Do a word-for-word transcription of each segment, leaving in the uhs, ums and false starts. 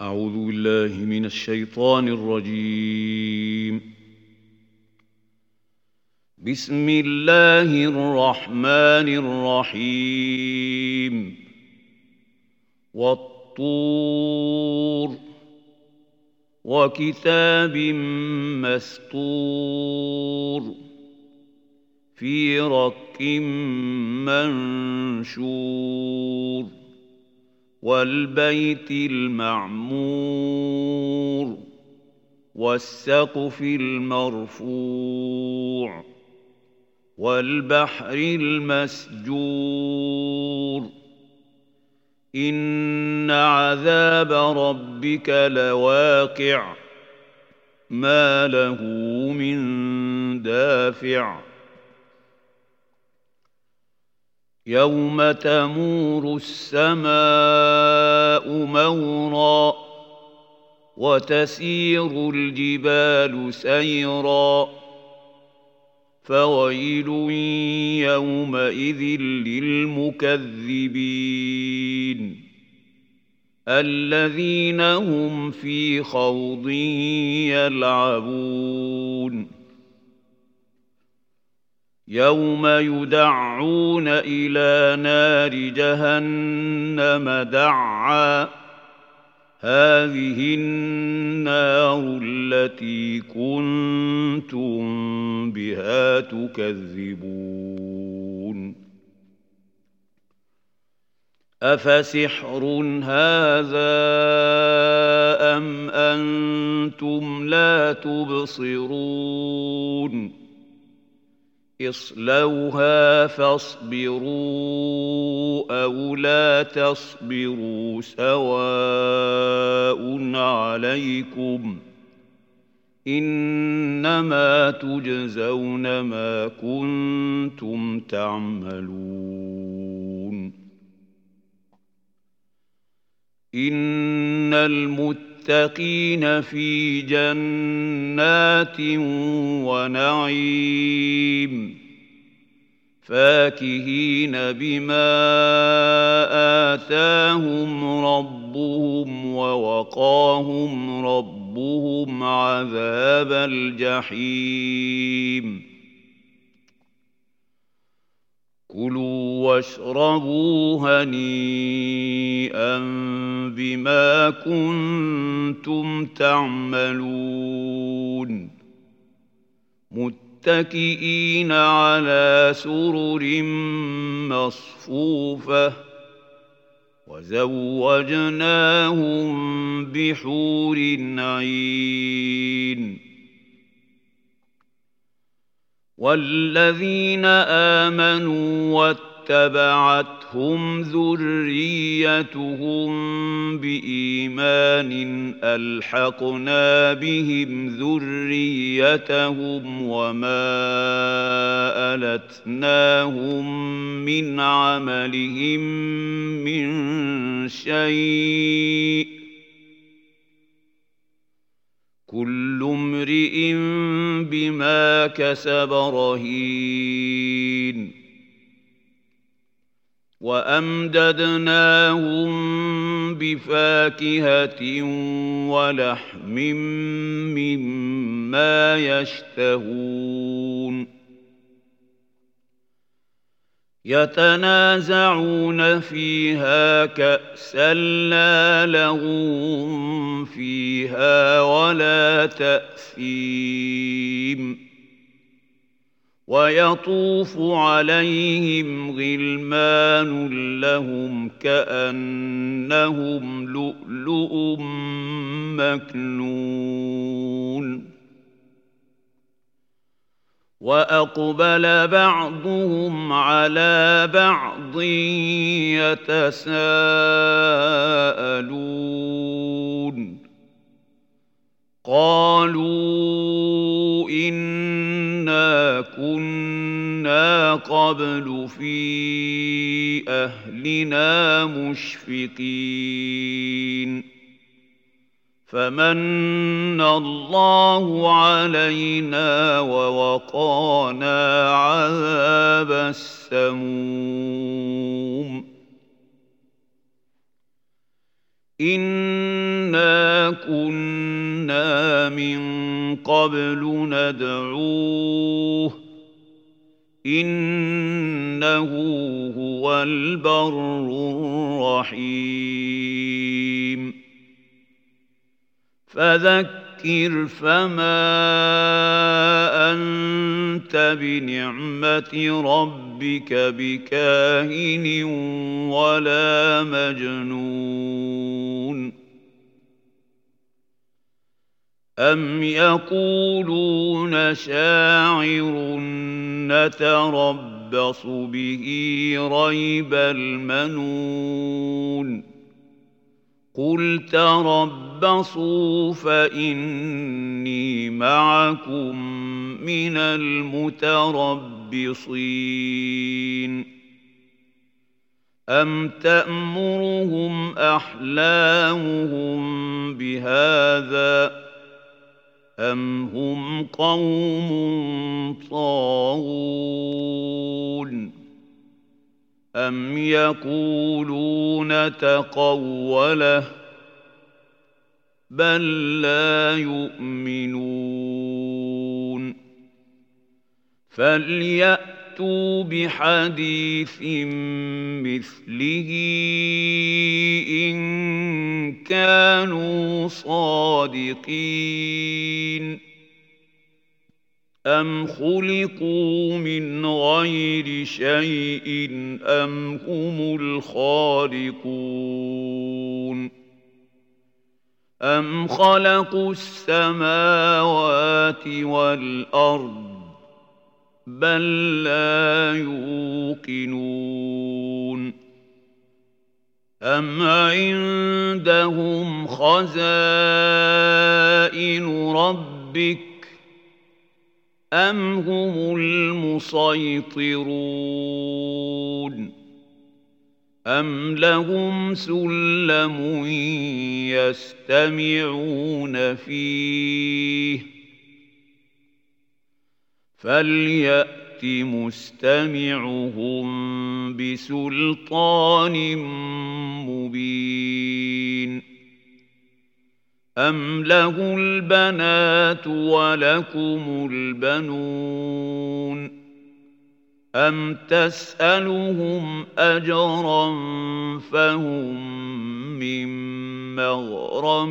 أعوذ بالله من الشيطان الرجيم. بسم الله الرحمن الرحيم. والطور وكتاب مسطور في رق منشور والبيت المعمور والسقف المرفوع والبحر المسجور إن عذاب ربك لواقع ما له من دافع يوم تمور السماء مورا وتسير الجبال سيرا فويل يومئذ للمكذبين الذين هم في خوض يلعبون يوم يدعون إلى نار جهنم دعا هذه النار التي كنتم بها تكذبون أفسحر هذا أم أنتم لا تبصرون اصلوها فاصبروا أو لا تصبروا سواء عليكم إنما تجزون ما كنتم تعملون إن المتقين في جنات ونعيم فاكهين بما آتاهم ربهم ووقاهم ربهم عذاب الجحيم كلوا واشربوا هنيئا بما كنتم تعملون متكئين على سرر مصفوفة وزوجناهم بحور عين والذين آمنوا واتبعتهم ذريتهم بإيمان ألحقنا بهم ذريتهم وما ألتناهم من عملهم من شيء كل امرئ بما كسب رهين وأمددناهم بفاكهة ولحم مما يشتهون يتنازعون فيها كأسا لا لغو فيها ولا تأثيم ويطوف عليهم غلمان لهم كأنهم لؤلؤ مكنون وأقبل بعضهم على بعض يتساءلون قالوا إنا كنا قبل في أهلنا مشفقين فمن الله علينا ووقانا عذاب السموم إِنَّا كُنَّا مِن قَبْلُ نَدْعُوهُ إِنَّهُ هُوَ الْبَرُّ الرَّحِيمُ فَذَكِّرْ فَمَا أَنتَ بِنِعْمَةِ رَبِّكَ بِكَاهِنٍ وَلَا مَجْنُونٍ أَمْ يَقُولُونَ شَاعِرٌ نَتَرَبَّصُ بِهِ رَيْبَ الْمَنُونِ قُلْ تَرَبَّصُوا فَإِنِّي مَعَكُمْ مِنَ الْمُتَرَبِّصِينَ أَمْ تَأْمُرُهُمْ أَحْلَامُهُم بِهَٰذَا أَمْ هُمْ قَوْمٌ طَاغُونَ أَمْ يَقُولُونَ تَقَوَّلَهُ بَل لَّا يُؤْمِنُونَ فَلْيَأْتُوا بِحَدِيثٍ مِّثْلِهِ إِن كَانُوا صَادِقِينَ أَمْ خُلِقُوا مِنْ غَيْرِ شَيْءٍ أَمْ هُمُ الْخَالِقُونَ أَمْ خَلَقُوا السَّمَاوَاتِ وَالْأَرْضَ بَل لَّا يُوقِنُونَ أَمْ عِندَهُمْ خَزَائِنُ رَبِّكَ أَمْ هُمُ الْمُصَيْطِرُونَ أَمْ لَهُمْ سُلَّمٌ يَسْتَمِعُونَ فِيهِ فَلْيَأْتِ مُسْتَمِعُهُم بِسُلْطَانٍ مُّبِينٍ أَمْ لَهُ الْبَنَاتُ وَلَكُمُ الْبَنُونَ أَمْ تَسْأَلُهُمْ أَجْرًا فَهُم مِّن مَّغْرَمٍ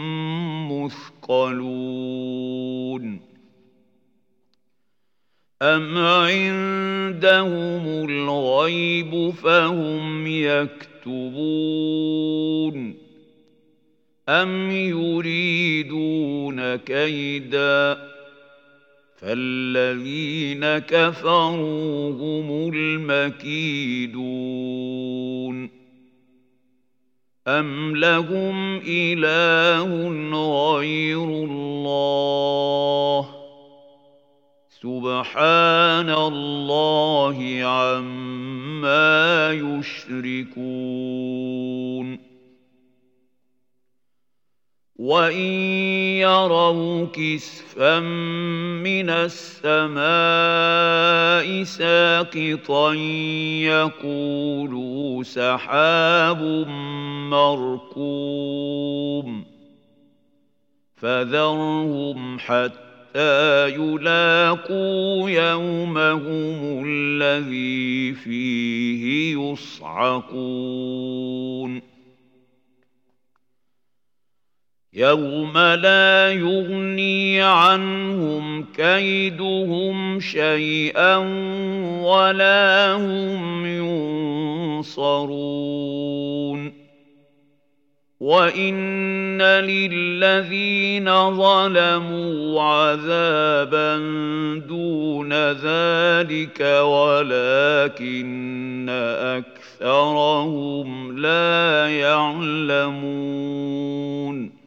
مُّثْقَلُونَ أَمْ عِندَهُمُ الْغَيْبُ فَهُمْ يَكْتُبُونَ أَمْ يُرِيدُونَ كَيْدًا فَالَّذِينَ كَفَرُوا هُمُ الْمَكِيدُونَ أَمْ لَهُمْ إِلَٰهٌ غَيْرُ اللَّهِ سُبْحَانَ اللَّهِ عَمَّا يُشْرِكُونَ وَإِن يَرَوْا كِسْفًا مِّنَ السَّمَاءِ سَاقِطًا يَقُولُوا سَحَابٌ مَّرْكُومٌ فَذَرْهُمْ حَتَّىٰ يُلَاقُوا يَوْمَهُمُ الَّذِي فِيهِ يُصْعَقُونَ يَوْمَ لَا يُغْنِي عَنْهُمْ كَيْدُهُمْ شَيْئًا وَلَا هُمْ يُنصَرُونَ وَإِنَّ لِلَّذِينَ ظَلَمُوا عَذَابًا دُونَ ذَلِكَ وَلَٰكِنَّ أَكْثَرَهُمْ لَا يَعْلَمُونَ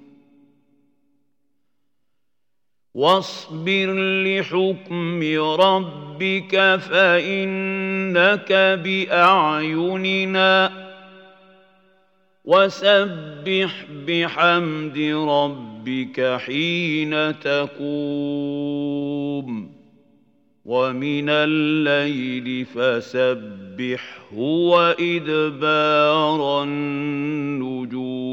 وَاصْبِرْ لِحُكْمِ رَبِّكَ فَإِنَّكَ بِأَعْيُنِنَا وَسَبِّحْ بِحَمْدِ رَبِّكَ حِينَ تَقُومُ وَمِنَ اللَّيْلِ فَسَبِّحْهُ وَإِدْبَارَ النُّجُومِ